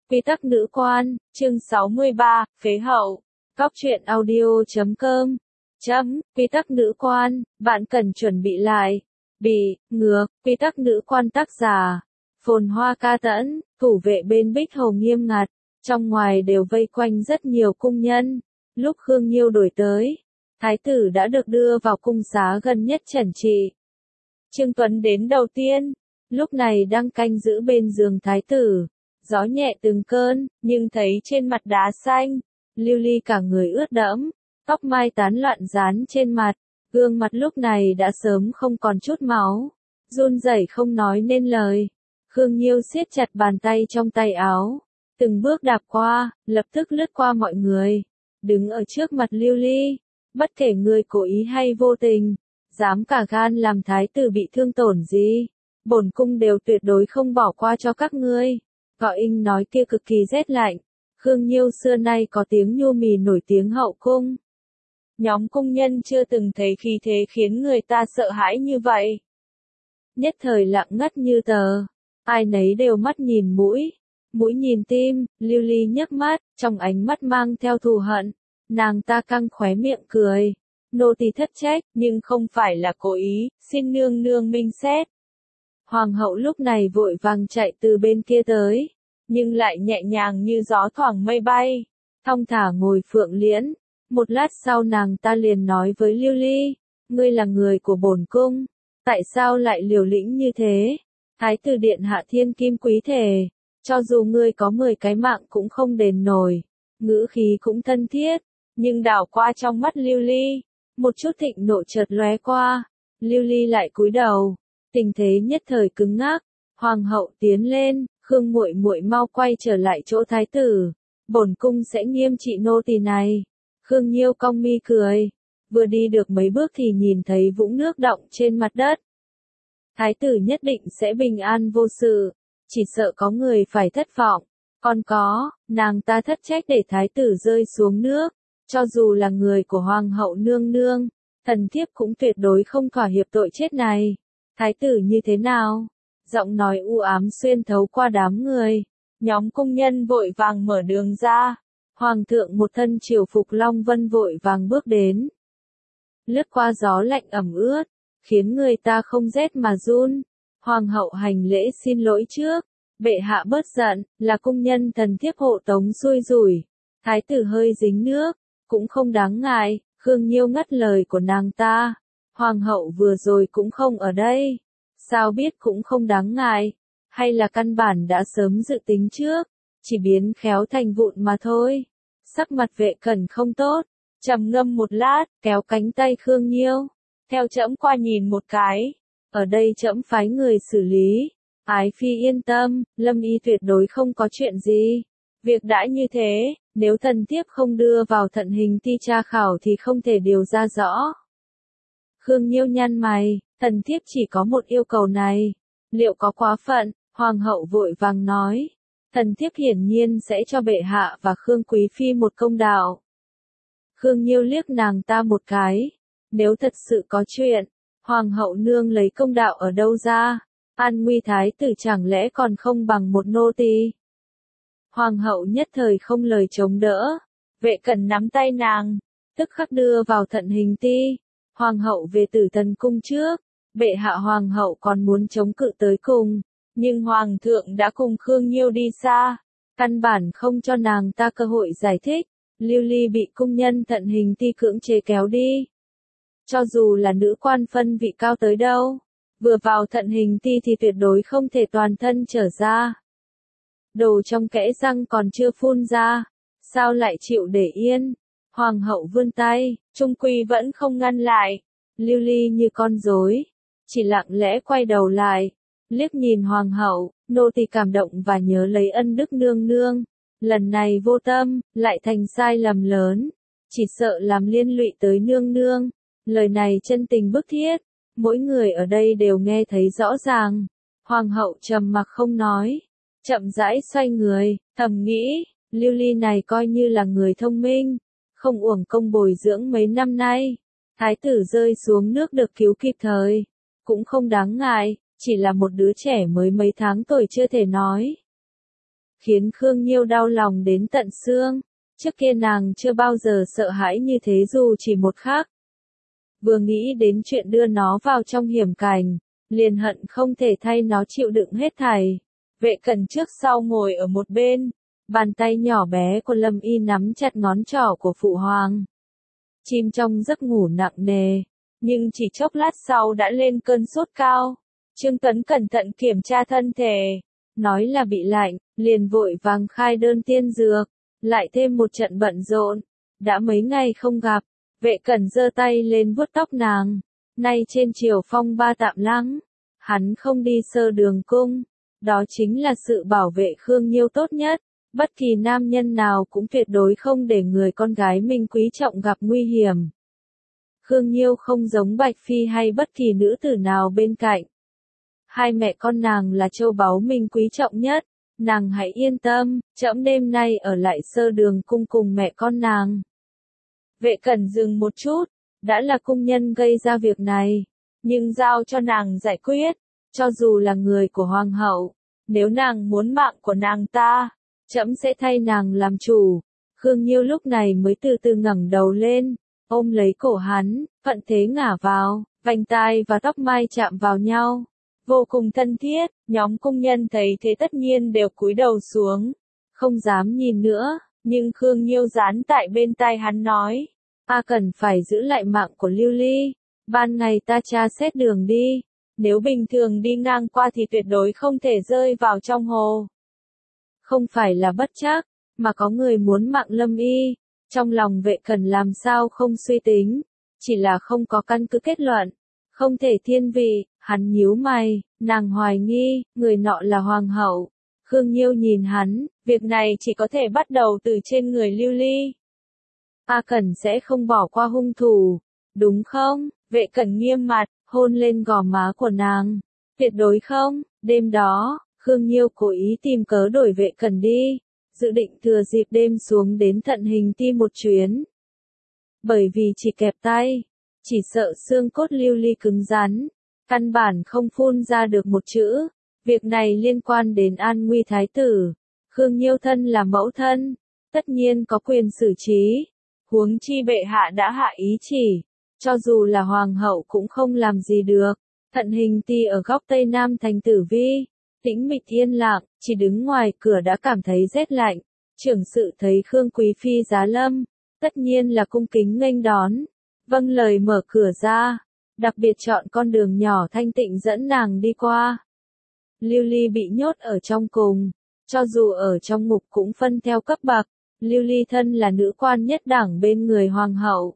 Quy tắc nữ quan, chương 63, phế hậu. Góc truyện audio.com. Quy tắc nữ quan, bạn cần chuẩn bị lại. Ngược, quy tắc nữ quan tác giả. Phồn Hoa Ca Tẫn, thủ vệ bên Bích Hầu nghiêm ngặt, trong ngoài đều vây quanh rất nhiều cung nhân. Lúc Khương Nhiêu đổi tới, thái tử đã được đưa vào cung xá gần nhất trần trị. Trương Tuấn đến đầu tiên, lúc này đang canh giữ bên giường thái tử. Gió nhẹ từng cơn, nhưng thấy trên mặt đá xanh, Lưu Ly cả người ướt đẫm, tóc mai tán loạn dán trên mặt, gương mặt lúc này đã sớm không còn chút máu, run rẩy không nói nên lời. Khương Nhiêu siết chặt bàn tay trong tay áo, từng bước đạp qua, lập tức lướt qua mọi người, đứng ở trước mặt Lưu Ly, bất kể người cố ý hay vô tình, dám cả gan làm thái tử bị thương tổn gì, bổn cung đều tuyệt đối không bỏ qua cho các ngươi. Gọi inh nói kia cực kỳ rét lạnh. Khương Nhiêu xưa nay có tiếng nhu mì nổi tiếng hậu cung. Nhóm cung nhân chưa từng thấy khí thế khiến người ta sợ hãi như vậy. Nhất thời lặng ngắt như tờ. Ai nấy đều mắt nhìn mũi. Mũi nhìn tim, Lưu Ly nhấc mắt, trong ánh mắt mang theo thù hận. Nàng ta căng khóe miệng cười. Nô tỳ thất trách, nhưng không phải là cố ý, xin nương nương minh xét. Hoàng hậu lúc này vội vàng chạy từ bên kia tới, nhưng lại nhẹ nhàng như gió thoảng mây bay, thong thả ngồi phượng liễn. Một lát sau nàng ta liền nói với Lưu Ly, ngươi là người của bổn cung, tại sao lại liều lĩnh như thế? Thái tử điện hạ thiên kim quý thể, cho dù ngươi có 10 cái mạng cũng không đền nổi. Ngữ khí cũng thân thiết, nhưng đảo qua trong mắt Lưu Ly, một chút thịnh nộ chợt lóe qua. Lưu Ly lại cúi đầu. Tình thế nhất thời cứng ngắc, hoàng hậu tiến lên, Khương muội muội mau quay trở lại chỗ thái tử, bổn cung sẽ nghiêm trị nô tỳ này. Khương Nhiêu cong mi cười, vừa đi được mấy bước thì nhìn thấy vũng nước đọng trên mặt đất. Thái tử nhất định sẽ bình an vô sự, chỉ sợ có người phải thất vọng. Còn có, nàng ta thất trách để thái tử rơi xuống nước, cho dù là người của hoàng hậu nương nương, thần thiếp cũng tuyệt đối không thỏa hiệp tội chết này. Thái tử như thế nào? Giọng nói u ám xuyên thấu qua đám người. Nhóm cung nhân vội vàng mở đường ra. Hoàng thượng một thân triều phục long vân vội vàng bước đến. Lướt qua gió lạnh ẩm ướt, khiến người ta không rét mà run. Hoàng hậu hành lễ xin lỗi trước. Bệ hạ bớt giận, là cung nhân thần thiếp hộ tống xui rủi. Thái tử hơi dính nước, cũng không đáng ngại. Khương Nhiêu ngắt lời của nàng ta. Hoàng hậu vừa rồi cũng không ở đây. Sao biết cũng không đáng ngại. Hay là căn bản đã sớm dự tính trước. Chỉ biến khéo thành vụn mà thôi. Sắc mặt Vệ Cẩn không tốt. Trầm ngâm một lát, kéo cánh tay Khương Nhiêu. Theo trẫm qua nhìn một cái. Ở đây trẫm phái người xử lý. Ái phi yên tâm, Lâm y tuyệt đối không có chuyện gì. Việc đã như thế, nếu thần thiếp không đưa vào thận hình ti tra khảo thì không thể điều ra rõ. Khương Nhiêu nhăn mày, thần thiếp chỉ có một yêu cầu này, liệu có quá phận? Hoàng hậu vội vàng nói, thần thiếp hiển nhiên sẽ cho bệ hạ và Khương quý phi một công đạo. Khương Nhiêu liếc nàng ta một cái, nếu thật sự có chuyện, hoàng hậu nương lấy công đạo ở đâu ra? An nguy thái tử chẳng lẽ còn không bằng một nô tỳ? Hoàng hậu nhất thời không lời chống đỡ, Vệ Cẩn nắm tay nàng, tức khắc đưa vào thận hình ti. Hoàng hậu về Tử Thần cung trước, bệ hạ hoàng hậu còn muốn chống cự tới cùng, nhưng hoàng thượng đã cùng Khương Nhiêu đi xa, căn bản không cho nàng ta cơ hội giải thích. Lưu Ly bị cung nhân thận hình ti cưỡng chế kéo đi. Cho dù là nữ quan phân vị cao tới đâu, vừa vào thận hình ti thì tuyệt đối không thể toàn thân trở ra. Đồ trong kẽ răng còn chưa phun ra, sao lại chịu để yên? Hoàng hậu vươn tay, trung quy vẫn không ngăn lại. Lưu Ly như con rối, chỉ lặng lẽ quay đầu lại, liếc nhìn hoàng hậu, nô tỳ cảm động và nhớ lấy ân đức nương nương. Lần này vô tâm, lại thành sai lầm lớn, chỉ sợ làm liên lụy tới nương nương. Lời này chân tình bức thiết, mỗi người ở đây đều nghe thấy rõ ràng. Hoàng hậu trầm mặc không nói, chậm rãi xoay người, thầm nghĩ, Lưu Ly này coi như là người thông minh. Không uổng công bồi dưỡng mấy năm nay, thái tử rơi xuống nước được cứu kịp thời, cũng không đáng ngại, chỉ là một đứa trẻ mới mấy tháng tuổi chưa thể nói. khiến Khương Nhiêu đau lòng đến tận xương. Trước kia nàng chưa bao giờ sợ hãi như thế dù chỉ một khắc. Vừa nghĩ đến chuyện đưa nó vào trong hiểm cảnh, liền hận không thể thay nó chịu đựng hết thảy. Vệ Cẩn trước sau ngồi ở một bên, bàn tay nhỏ bé của Lâm Y nắm chặt ngón trỏ của Phụ Hoàng. Chim trong giấc ngủ nặng nề, nhưng chỉ chốc lát sau đã lên cơn sốt cao. Trương Tuấn cẩn thận kiểm tra thân thể, nói là bị lạnh, liền vội vàng khai đơn tiên dược, lại thêm một trận bận rộn. Đã mấy ngày không gặp, Vệ Cẩn giơ tay lên vuốt tóc nàng. Nay trên triều phong ba tạm lắng, hắn không đi sơ đường cung, đó chính là sự bảo vệ Khương Nhiêu tốt nhất. Bất kỳ nam nhân nào cũng tuyệt đối không để người con gái mình quý trọng gặp nguy hiểm. Khương Nhiêu không giống Bạch Phi hay bất kỳ nữ tử nào bên cạnh. Hai mẹ con nàng là châu báu mình quý trọng nhất, nàng hãy yên tâm, trẫm đêm nay ở lại sơ đường cung cùng mẹ con nàng. Vệ Cẩn dừng một chút, đã là cung nhân gây ra việc này, nhưng giao cho nàng giải quyết, cho dù là người của hoàng hậu, nếu nàng muốn mạng của nàng ta, trẫm sẽ thay nàng làm chủ. Khương Nhiêu lúc này mới từ từ ngẩng đầu lên, ôm lấy cổ hắn, thuận thế ngả vào, vành tai và tóc mai chạm vào nhau, vô cùng thân thiết. Nhóm cung nhân thấy thế tất nhiên đều cúi đầu xuống, không dám nhìn nữa, nhưng Khương Nhiêu dán tại bên tai hắn nói, ta cần phải giữ lại mạng của Lưu Ly, ban ngày ta tra xét đường đi, nếu bình thường đi ngang qua thì tuyệt đối không thể rơi vào trong hồ. Không phải là bất trắc, mà có người muốn mạng Lâm Y. Trong lòng Vệ Cẩn làm sao không suy tính, chỉ là không có căn cứ kết luận, không thể thiên vị. Hắn nhíu mày, nàng hoài nghi, người nọ là hoàng hậu. Khương Nhiêu nhìn hắn, việc này chỉ có thể bắt đầu từ trên người Lưu Ly. A Cẩn sẽ không bỏ qua hung thủ, đúng không? Vệ Cẩn nghiêm mặt, hôn lên gò má của nàng. Tuyệt đối không. Đêm đó, Khương Nhiêu cố ý tìm cớ đuổi Vệ Cẩn đi, dự định thừa dịp đêm xuống đến Thận Hình Ti một chuyến. Bởi vì chỉ kẹp tay, chỉ sợ xương cốt Lưu Ly cứng rắn, căn bản không phun ra được một chữ. Việc này liên quan đến an nguy thái tử. Khương Nhiêu thân là mẫu thân, tất nhiên có quyền xử trí. Huống chi bệ hạ đã hạ ý chỉ, cho dù là hoàng hậu cũng không làm gì được. Thận Hình Ti ở góc tây nam thành Tử Vi, tĩnh mịch yên lặng, chỉ đứng ngoài cửa đã cảm thấy rét lạnh. Trưởng sự thấy Khương Quý Phi giá lâm, tất nhiên là cung kính nghênh đón, vâng lời mở cửa ra, đặc biệt chọn con đường nhỏ thanh tịnh dẫn nàng đi qua. Lưu Ly bị nhốt ở trong cùng, cho dù ở trong ngục cũng phân theo cấp bậc. Lưu Ly thân là nữ quan nhất đẳng bên người hoàng hậu,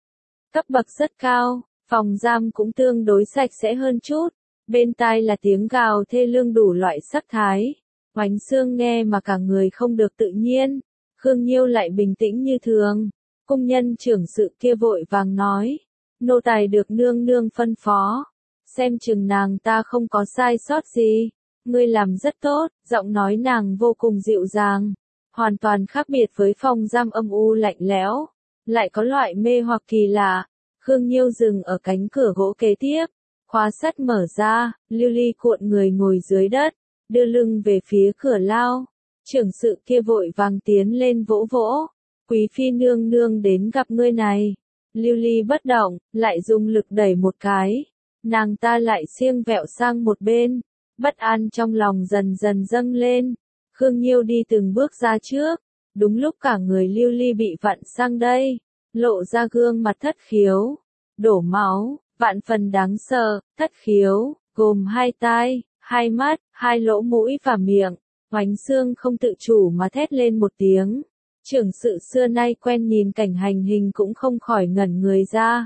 cấp bậc rất cao, phòng giam cũng tương đối sạch sẽ hơn chút. Bên tai là tiếng gào thê lương đủ loại sắc thái. Oánh Xương nghe mà cả người không được tự nhiên. Khương Nhiêu lại bình tĩnh như thường. Cung nhân trưởng sự kia vội vàng nói, nô tài được nương nương phân phó, xem chừng nàng ta không có sai sót gì. Ngươi làm rất tốt. Giọng nói nàng vô cùng dịu dàng, hoàn toàn khác biệt với phòng giam âm u lạnh lẽo, lại có loại mê hoặc kỳ lạ. Khương Nhiêu dừng ở cánh cửa gỗ kế tiếp, khóa sắt mở ra, Lưu Ly cuộn người ngồi dưới đất, đưa lưng về phía cửa lao. Trưởng sự kia vội vàng tiến lên vỗ vỗ, Quý Phi nương nương đến gặp ngươi này. Lưu Ly bất động, lại dùng lực đẩy một cái, nàng ta lại siêng vẹo sang một bên, bất an trong lòng dần dần dâng lên. Khương Nhiêu đi từng bước ra trước, đúng lúc cả người Lưu Ly bị vặn sang đây, lộ ra gương mặt thất khiếu, đổ máu, vạn phần đáng sợ. Thất khiếu, gồm hai tai, hai mắt, hai lỗ mũi và miệng. Oánh Xương không tự chủ mà thét lên một tiếng. Trưởng sự xưa nay quen nhìn cảnh hành hình cũng không khỏi ngẩn người ra.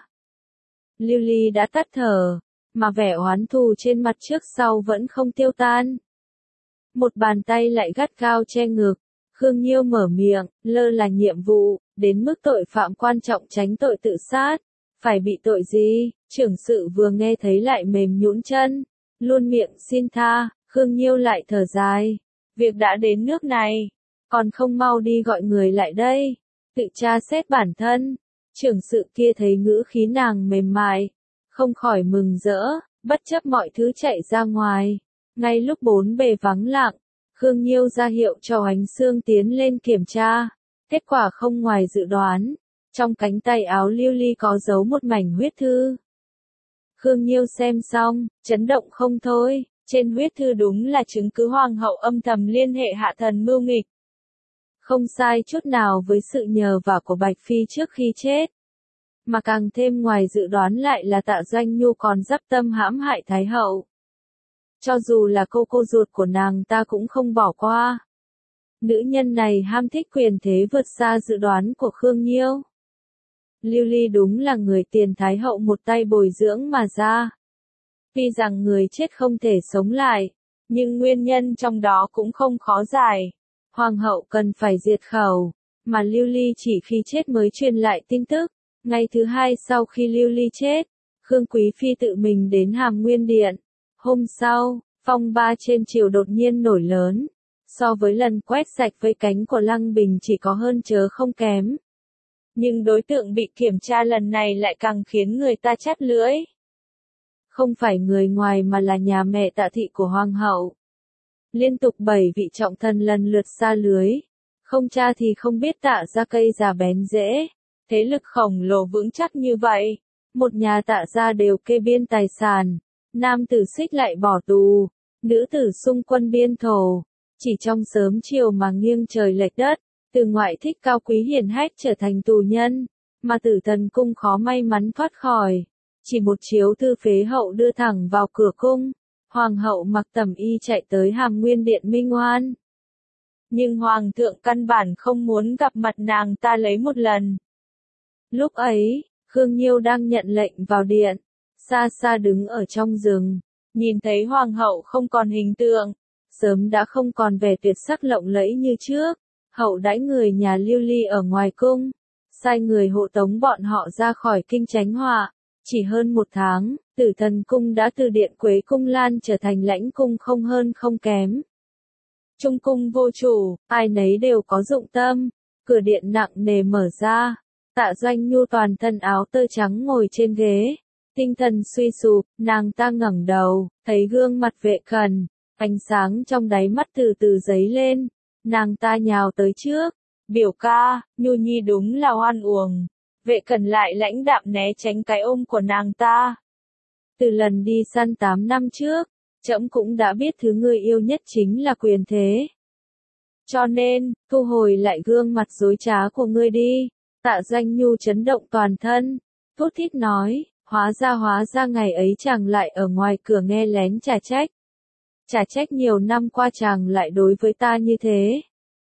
Lưu Ly đã tắt thở, mà vẻ oán thù trên mặt trước sau vẫn không tiêu tan. Một bàn tay lại gắt gao che ngực. Khương Nhiêu mở miệng, lơ là nhiệm vụ, đến mức tội phạm quan trọng tránh tội tự sát. Phải bị tội gì? Trưởng sự vừa nghe thấy lại mềm nhũn chân, luôn miệng xin tha. Khương Nhiêu lại thở dài, việc đã đến nước này, còn không mau đi gọi người lại đây, tự tra xét bản thân. Trưởng sự kia thấy ngữ khí nàng mềm mại, không khỏi mừng rỡ, bất chấp mọi thứ chạy ra ngoài. Ngay lúc bốn bề vắng lặng, Khương Nhiêu ra hiệu cho Oánh Xương tiến lên kiểm tra. Kết quả không ngoài dự đoán. Trong cánh tay áo Lưu Ly có giấu một mảnh huyết thư. Khương Nhiêu xem xong, chấn động không thôi. Trên huyết thư đúng là chứng cứ hoàng hậu âm thầm liên hệ hạ thần mưu nghịch. Không sai chút nào với sự nhờ vả của Bạch Phi trước khi chết. Mà càng thêm ngoài dự đoán lại là Tạ Doanh Nhu còn dắp tâm hãm hại Thái hậu. Cho dù là cô ruột của nàng ta cũng không bỏ qua. Nữ nhân này ham thích quyền thế vượt xa dự đoán của Khương Nhiêu. Lưu Ly đúng là người tiền Thái hậu một tay bồi dưỡng mà ra. Tuy rằng người chết không thể sống lại, nhưng nguyên nhân trong đó cũng không khó giải. Hoàng hậu cần phải diệt khẩu, mà Lưu Ly chỉ khi chết mới truyền lại tin tức. Ngày thứ hai sau khi Lưu Ly chết, Khương Quý Phi tự mình đến Hàm Nguyên Điện. Hôm sau, phong ba trên triều đột nhiên nổi lớn. So với lần quét sạch vây cánh của Lăng Bình chỉ có hơn chớ không kém. Nhưng đối tượng bị kiểm tra lần này lại càng khiến người ta chát lưỡi. Không phải người ngoài mà là nhà mẹ Tạ thị của Hoàng hậu. Liên tục 7 vị trọng thần lần lượt sa lưới. Không tra thì không biết Tạ gia cây già bén rễ. Thế lực khổng lồ vững chắc như vậy. Một nhà Tạ gia đều kê biên tài sản. Nam tử Xích lại bỏ tù. Nữ tử xung quân biên thổ. Chỉ trong sớm chiều mà nghiêng trời lệch đất. Từ ngoại thích cao quý hiển hách trở thành tù nhân. Mà Tử Thần cung khó may mắn thoát khỏi. Chỉ một chiếu thư phế hậu đưa thẳng vào cửa cung. Hoàng hậu mặc tẩm y chạy tới Hàm Nguyên Điện minh oan. Nhưng Hoàng thượng căn bản không muốn gặp mặt nàng ta lấy một lần. Lúc ấy, Khương Nhiêu đang nhận lệnh vào điện. Xa xa đứng ở trong rừng. Nhìn thấy Hoàng hậu không còn hình tượng. Sớm đã không còn vẻ tuyệt sắc lộng lẫy như trước. Hậu đãi người nhà Lưu Ly ở ngoài cung. Sai người hộ tống bọn họ ra khỏi kinh tránh họa. Chỉ hơn một tháng, Tử Thần cung đã từ điện Quế cung lan trở thành lãnh cung không hơn không kém. Trung cung vô chủ, ai nấy đều có dụng tâm. Cửa điện nặng nề mở ra. Tạ Doanh Nhu toàn thân áo tơ trắng ngồi trên ghế. Tinh thần suy sụp, nàng ta ngẩng đầu, thấy gương mặt Vệ Cần. Ánh sáng trong đáy mắt từ từ dấy lên. Nàng ta nhào tới trước. Biểu ca, Nhu Nhi đúng là oan uổng. Vệ Cần lại lãnh đạm né tránh cái ôm của nàng ta. Từ lần đi săn 8 năm trước, trẫm cũng đã biết thứ ngươi yêu nhất chính là quyền thế. Cho nên, thu hồi lại gương mặt dối trá của ngươi đi. Tạ Doanh Nhu chấn động toàn thân. Thút thít nói, hóa ra ngày ấy chàng lại ở ngoài cửa nghe lén chả trách. Chả trách nhiều năm qua chàng lại đối với ta như thế.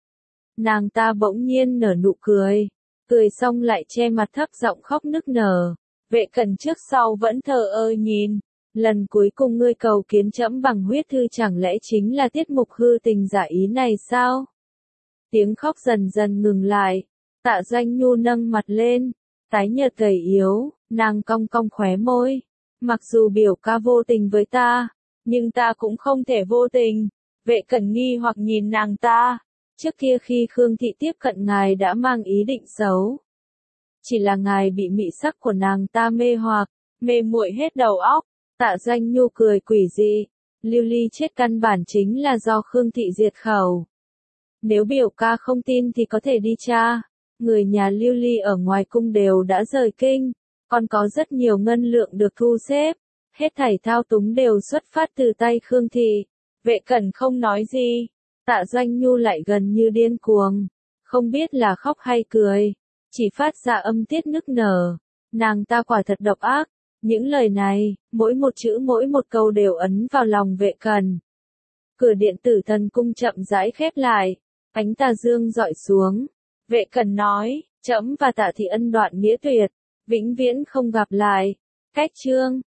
Nàng ta bỗng nhiên nở nụ cười. Cười xong lại che mặt thấp giọng khóc nức nở. Vệ Cần trước sau vẫn thờ ơ nhìn. Lần cuối cùng ngươi cầu kiến trẫm bằng huyết thư chẳng lẽ chính là tiết mục hư tình giả ý này sao? Tiếng khóc dần dần ngừng lại. Tạ Doanh Nhu nâng mặt lên. Tái nhợt gầy yếu, nàng cong cong khóe môi. Mặc dù biểu ca vô tình với ta, nhưng ta cũng không thể vô tình. Vệ Cần nghi hoặc nhìn nàng ta. Trước kia khi Khương Thị tiếp cận ngài đã mang ý định xấu. Chỉ là ngài bị mị sắc của nàng ta mê hoặc, mê muội hết đầu óc. Tạ Doanh Nhu cười quỷ dị. Lưu Ly chết căn bản chính là do Khương Thị diệt khẩu. Nếu biểu ca không tin thì có thể đi tra. Người nhà Lưu Ly ở ngoài cung đều đã rời kinh. Còn có rất nhiều ngân lượng được thu xếp. Hết thảy thao túng đều xuất phát từ tay Khương Thị. Vệ Cần không nói gì. Tạ Doanh Nhu lại gần như điên cuồng. Không biết là khóc hay cười. Chỉ phát ra âm tiết nức nở. Nàng ta quả thật độc ác. Những lời này, mỗi một chữ mỗi một câu đều ấn vào lòng Vệ Cần. Cửa điện Tử Thần cung chậm rãi khép lại. Ánh tà dương dọi xuống. Vệ Cần nói, trẫm và Tạ thị ân đoạn nghĩa tuyệt. Vĩnh viễn không gặp lại. Cách chương.